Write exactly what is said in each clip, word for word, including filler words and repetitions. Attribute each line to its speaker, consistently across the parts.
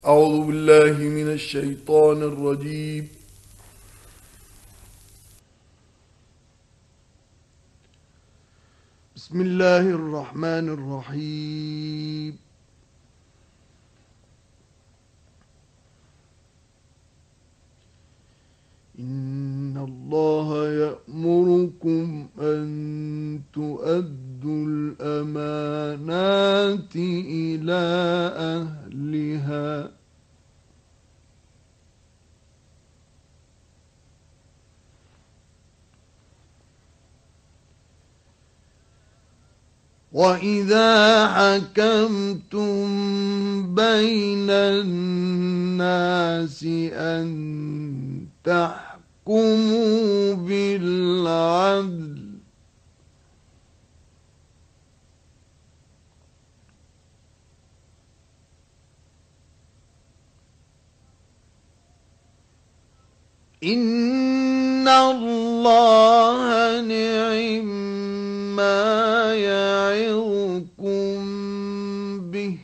Speaker 1: أعوذ بالله من الشيطان الرجيم. بسم الله الرحمن الرحيم. إن الله يأمركم أن تؤدوا الأمانات إلى أهلها وإذا حكمتم بين الناس أن تحكموا بالعدل إن الله نعم ما يعظكم به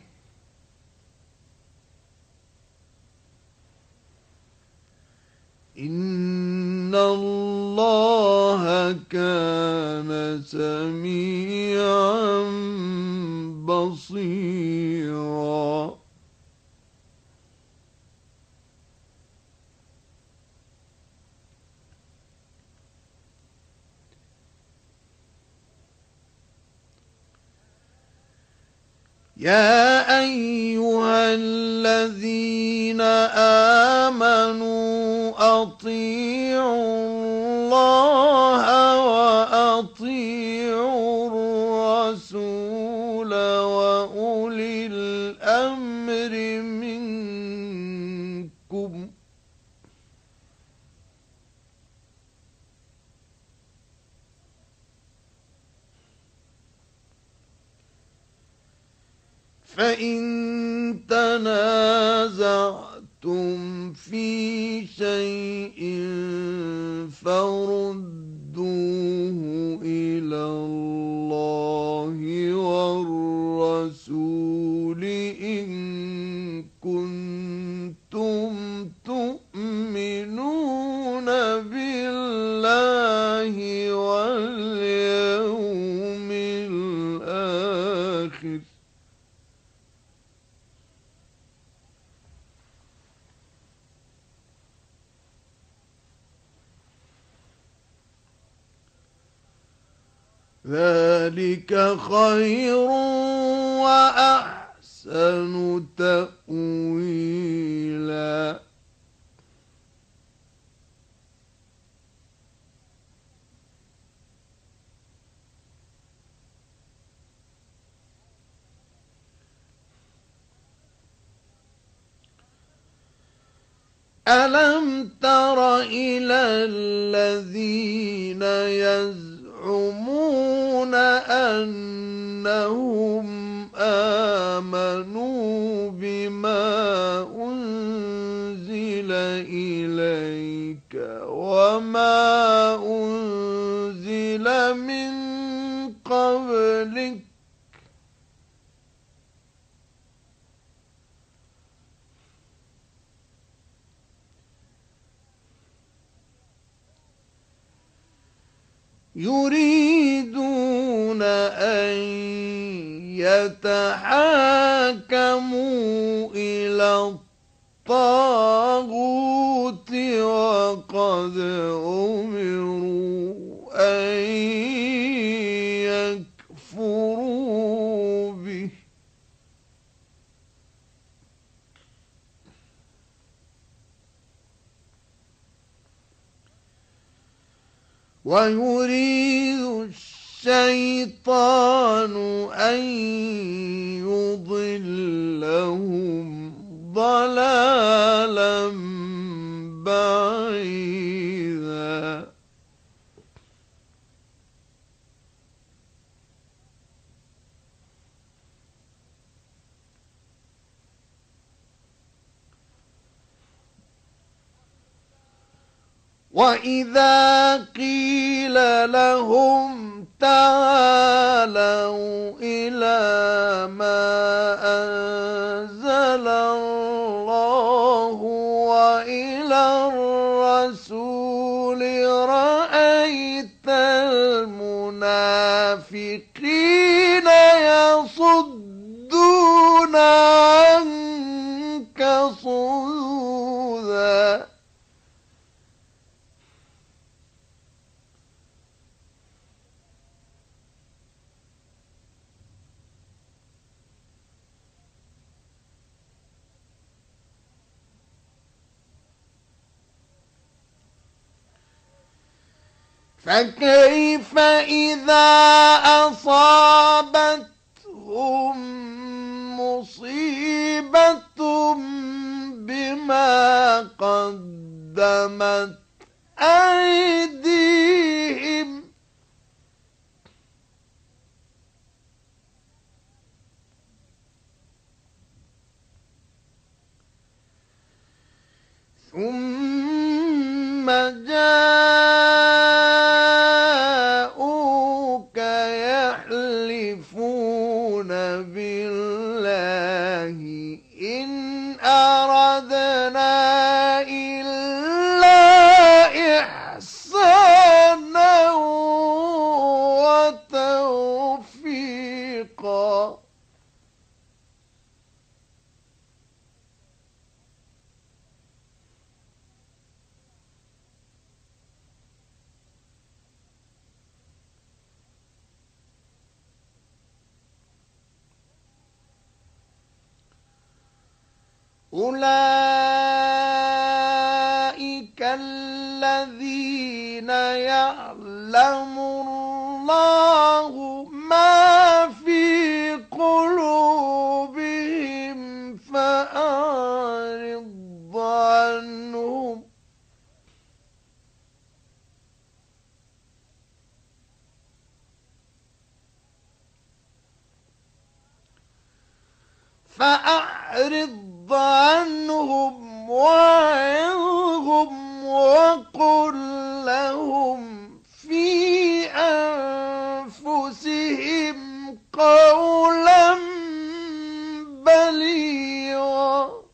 Speaker 1: إن الله كان سميعا بصيرا. يا أيها الذين آمنوا أطيعوا الله وأطيعوا الرسول وأولي الأمر منكم فإن تنازعتم في شيء فردوه إلى الله والرسول إن كنتم تؤمنون بالله واليوم الآخر ذلك خير وأحسن تأويلا. ألم تر إلى الذين يزعمون أنهم آمنوا بما أنزل إليك وما أنزل من قبلك يريدون أن يتحاكموا إلى الطاغوت وقد أمروا أن يكفروا به ويريد الشيطان أن يضلهم ضلالا بعيدا. وإذا قيل لهم تعالوا إلى ما أنزل الله
Speaker 2: فكيف إذا أصابتهم مصيبة بما قدمت أيديهم ثم جاءوك يحلفون بالله إن أردنا إلا إحسانا وتوفيقا أولئك الذين يعلم الله ما في قلوبهم فأعرض عنهم فأعرض عنهم وعظهم وقل لهم في أنفسهم قولا بليغا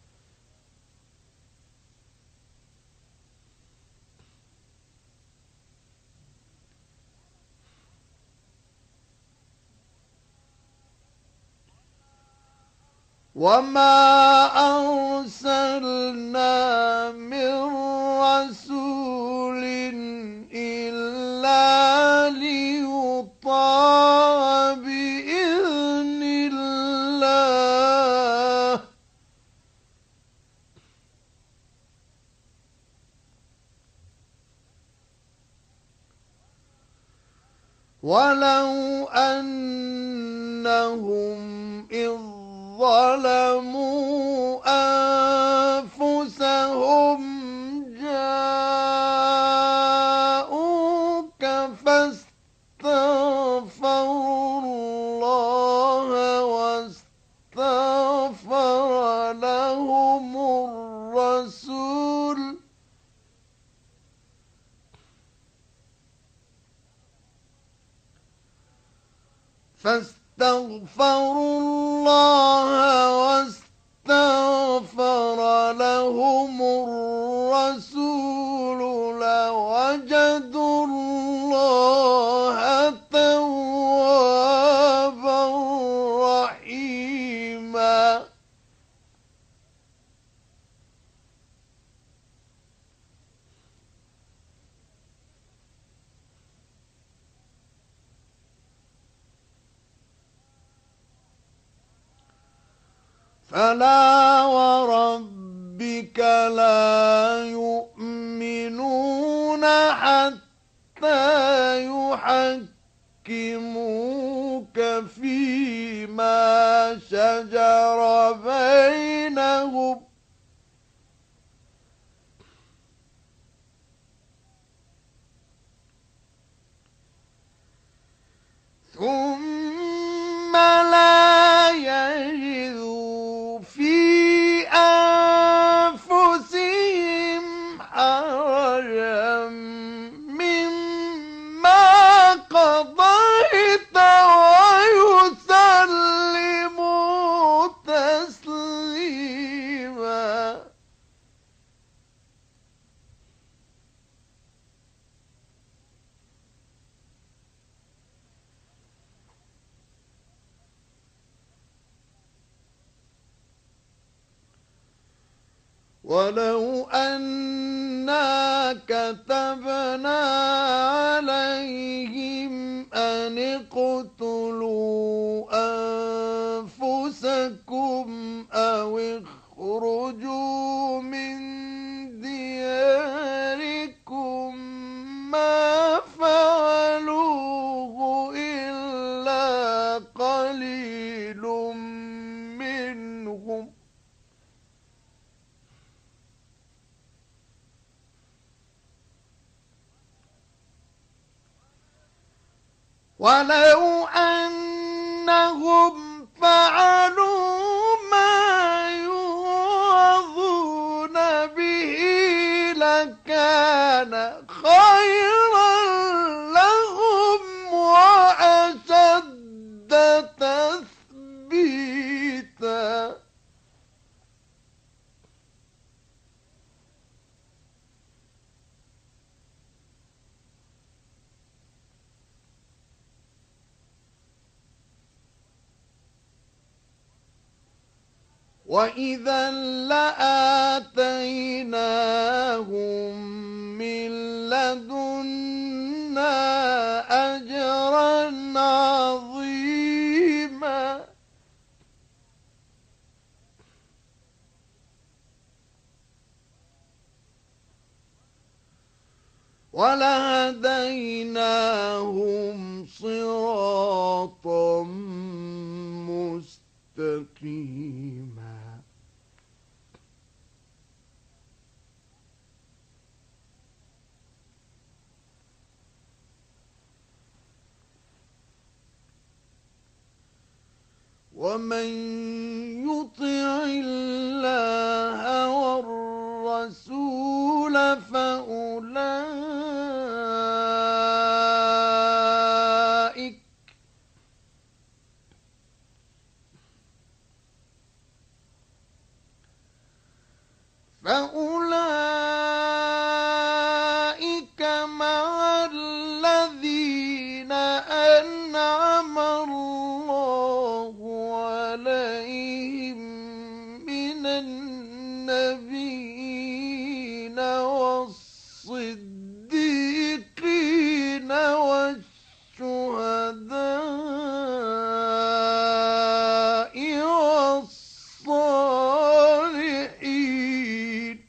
Speaker 2: وما أرسلنا من رسول إلا ليطاع بإذن الله ولو أنهم إذ ظلموا أنفسهم جاءوك فاستغفروا الله واستغفر لهم الرسول فاستغفروا الله واستغفر لهم الرسول لوجدوا الله توابا رحيما فلا وربك لا يؤمنون حتى يحكموك فيما شجر بينهم ثم لا يجدوا في أنفسهم حرجا مما قضيت ويسلموا تسليما ولو أنا كتبنا عليهم أن اقتلوا أنفسكم أو اخرجوا من دياركم ما ولو أنهم فعلوا ما يوعظون به لكان خيرا لهم وأشد تثبيتا. وإذا لآتيناهم من لدنا أجرا عظيما. ولهديناهم صراطا مستقيما. ومن يطع الله والرسول فأولئك فأولئك مع الذين أنعم الله عليهم من النبيين والصديقين والشهداء والصالحين.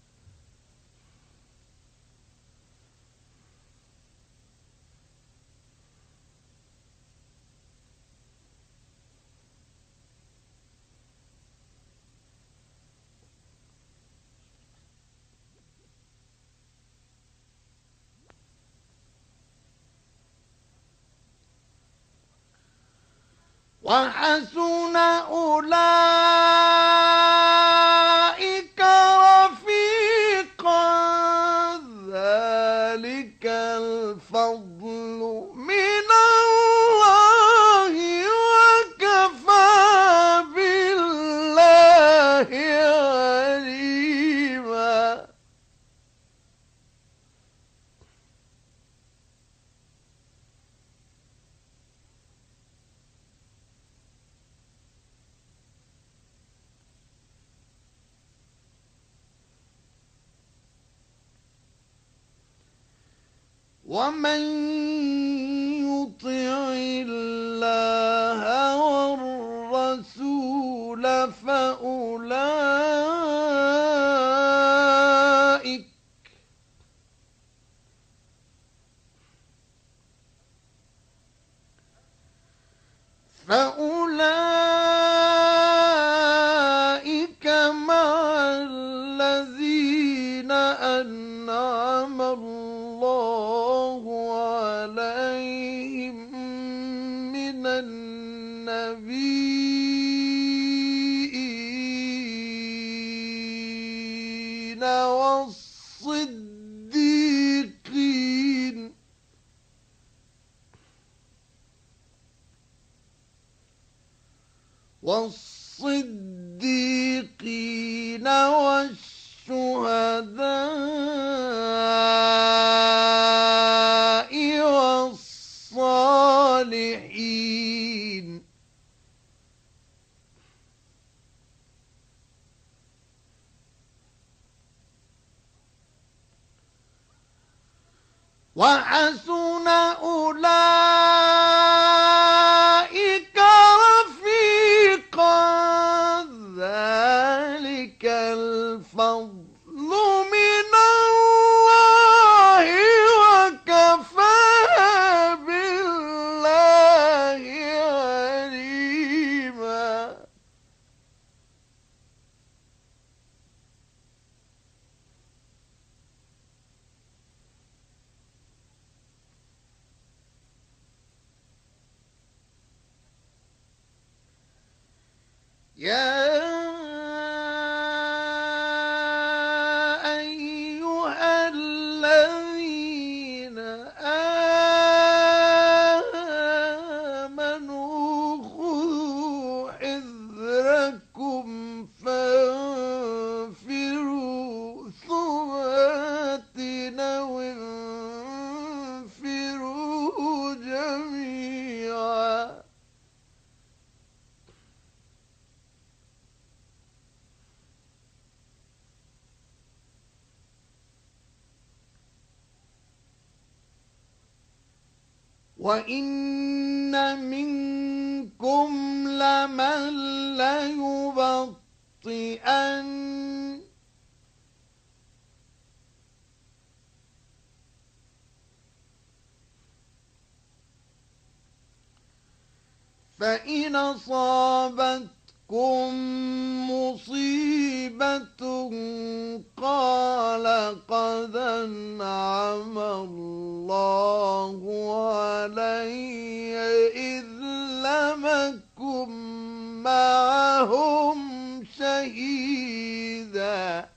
Speaker 2: وحسن أولئك رفيقا. ذلك الفضل من الله وكفى بالله عليما. ومن يطع الله والرسول فأولئك فأولئك مع الذين أنعم الله عليهم من النبيين والصديقين والصديقين والشهداء والصالحين. وحسن أولئك رفيقا. ذلك الفضل من الله وكفى بالله عليما. يا أيها الذين آمنوا خذوا حذركم فانفروا ثبات أو انفروا جميعا. وَإِنَّ مِنكُمْ لَمَن لَّيُبَطِّئَنَّ فَإِنْ أَصَابَتْكُم مُّصِيبَةٌ قَالَ قَدْ أَنْعَمَ اللَّهُ عَلَيَّ إِذْ لَمْ أَكُن مَّعَهُمْ شَهِيدًا.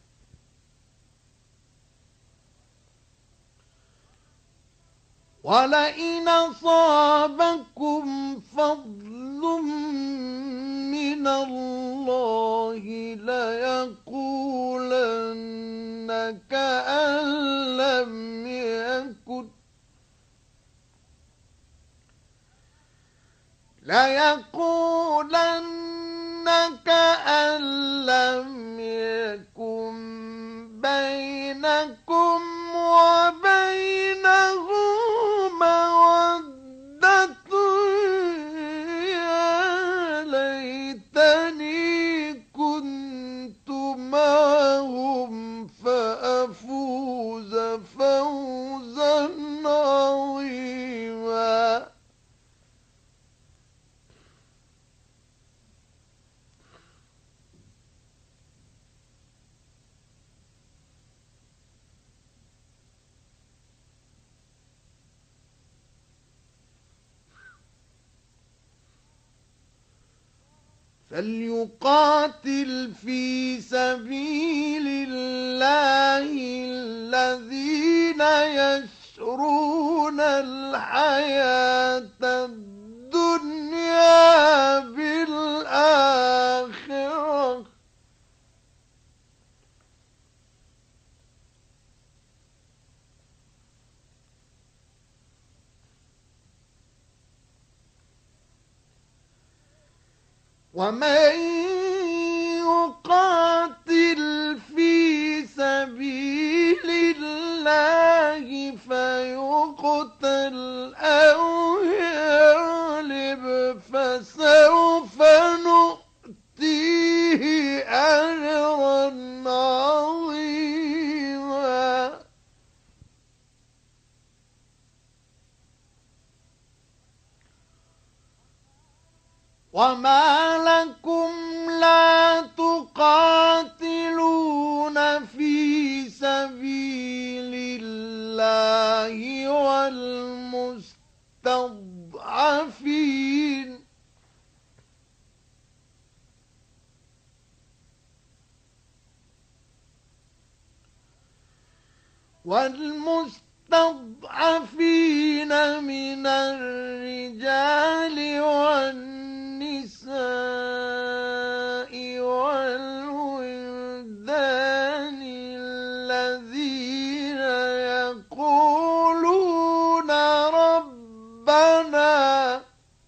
Speaker 2: وَلَئِنْ أَصَابَكُمْ فَضْلٌ مِّنَ اللَّهِ لَيَقُولَنَّ كَأَن لَّمْ يَكُنْ لَيَقُولَنَّ كَأَن لَّمْ يَكُن بَيْنَكُمْ وَبَيْنَهُ مَوَدَّةٌ يَا لَيْتَنِي كُنتُ مَعَهُمْ فَأَفُوزَ فَوْزًا عَظِيمًا. فليقاتل في سبيل الله الذين يشرون الحياة الدنيا بالآخرة ومن يقاتل في سبيل الله فيقتل أو يغلب فسوف نؤتيه أجرا عظيما. وما لكم لا تقاتلون في سبيل الله والمستضعفين والمستضعفين من الرجال والنساء والولدان الذين يقولون ربنا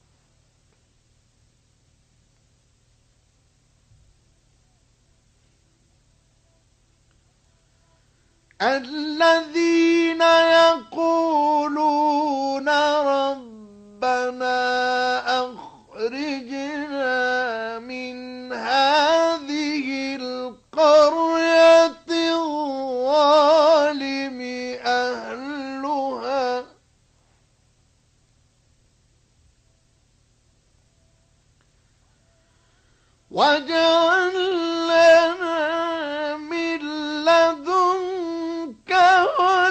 Speaker 2: الذين يقولون ربنا أخرجنا من هذه القرية الظالم أهلها واجعل لنا من لدنك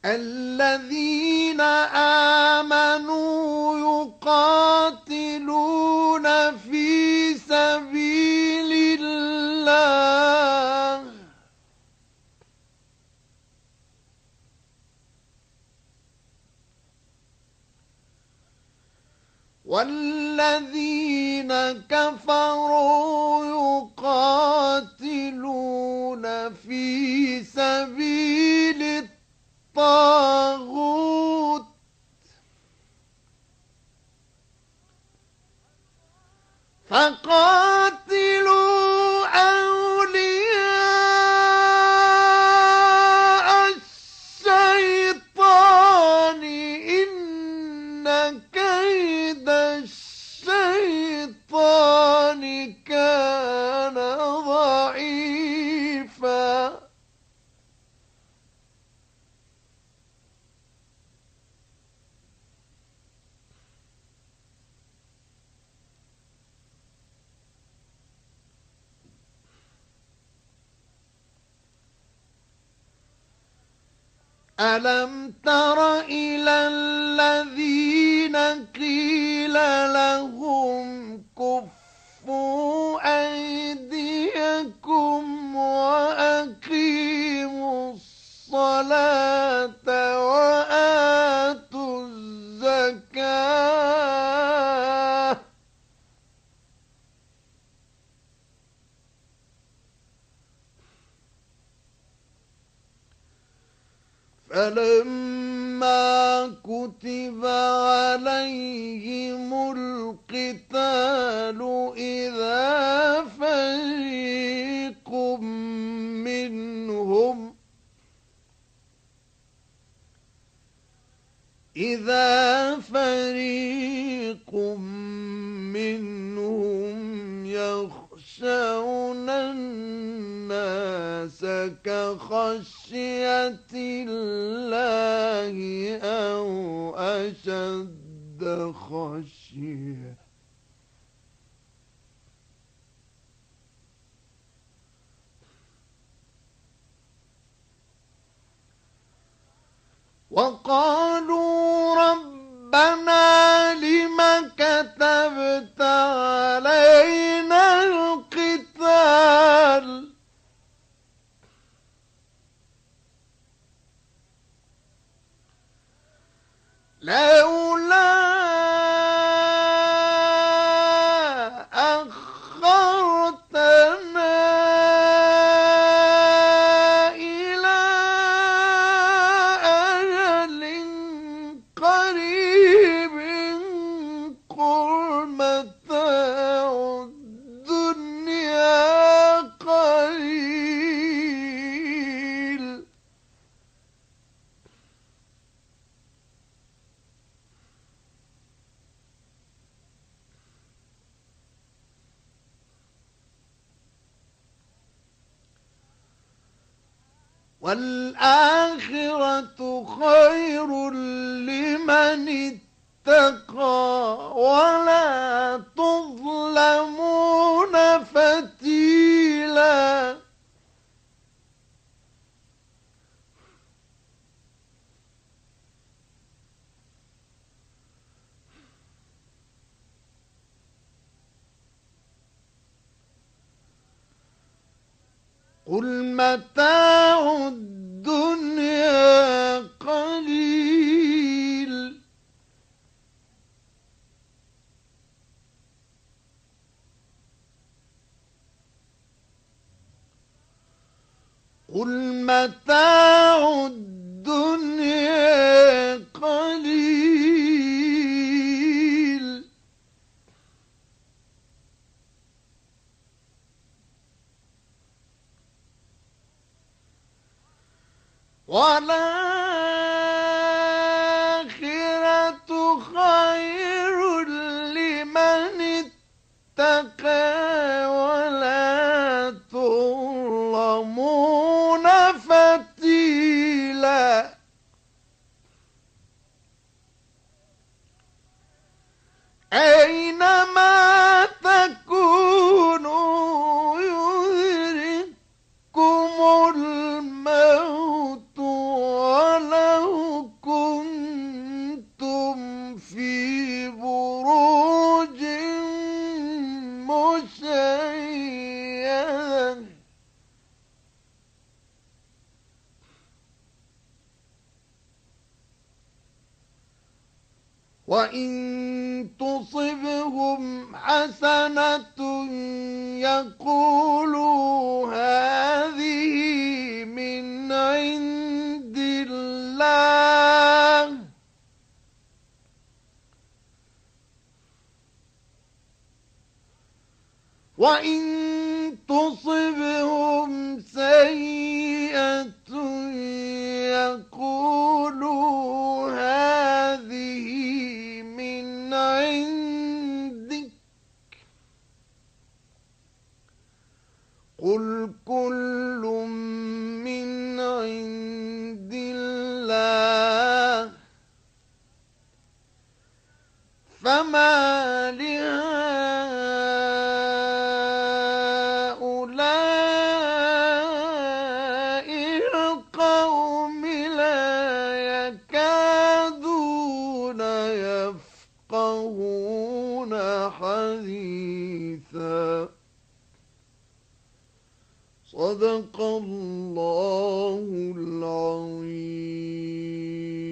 Speaker 2: الذين آمنوا يقاتلون في سبيل الله والذين كفروا يقاتلون في سبيل الطاغوت فقاتلوا أولياء الشيطان إن كيد الشيطان كان ضعيفا ألم تر إلى الذين قيل لهم كفوا أيديكم وأقيموا الصلاة وآتوا الزكاة فلما كتب عليهم القتال إذا فريق منهم إذا فريق منهم يخشون الناس كخشية الله أو أشد خشية وقالوا ربنا لم كتبت علينا القتال لولا أخرتنا إلى أجل قريب قل متاع الدنيا قليل والآخرة خير لمن اتقى ولا تظلمون فتيلا قل متاع الدنيا قليل قل متاع الدنيا قليل والآخرة خير لمن اتقى ولا تظلمون فتيلا أينما تكونوا يدرككم الموت ولا وإن تصبهم حسنة يقولوا هذه من عند الله وإن تصبهم سيئة يقولوا هذه من عندك قل كل من عند الله فما لهؤلاء القوم لا يكادون يفقهون حديثا صدق الله العظيم.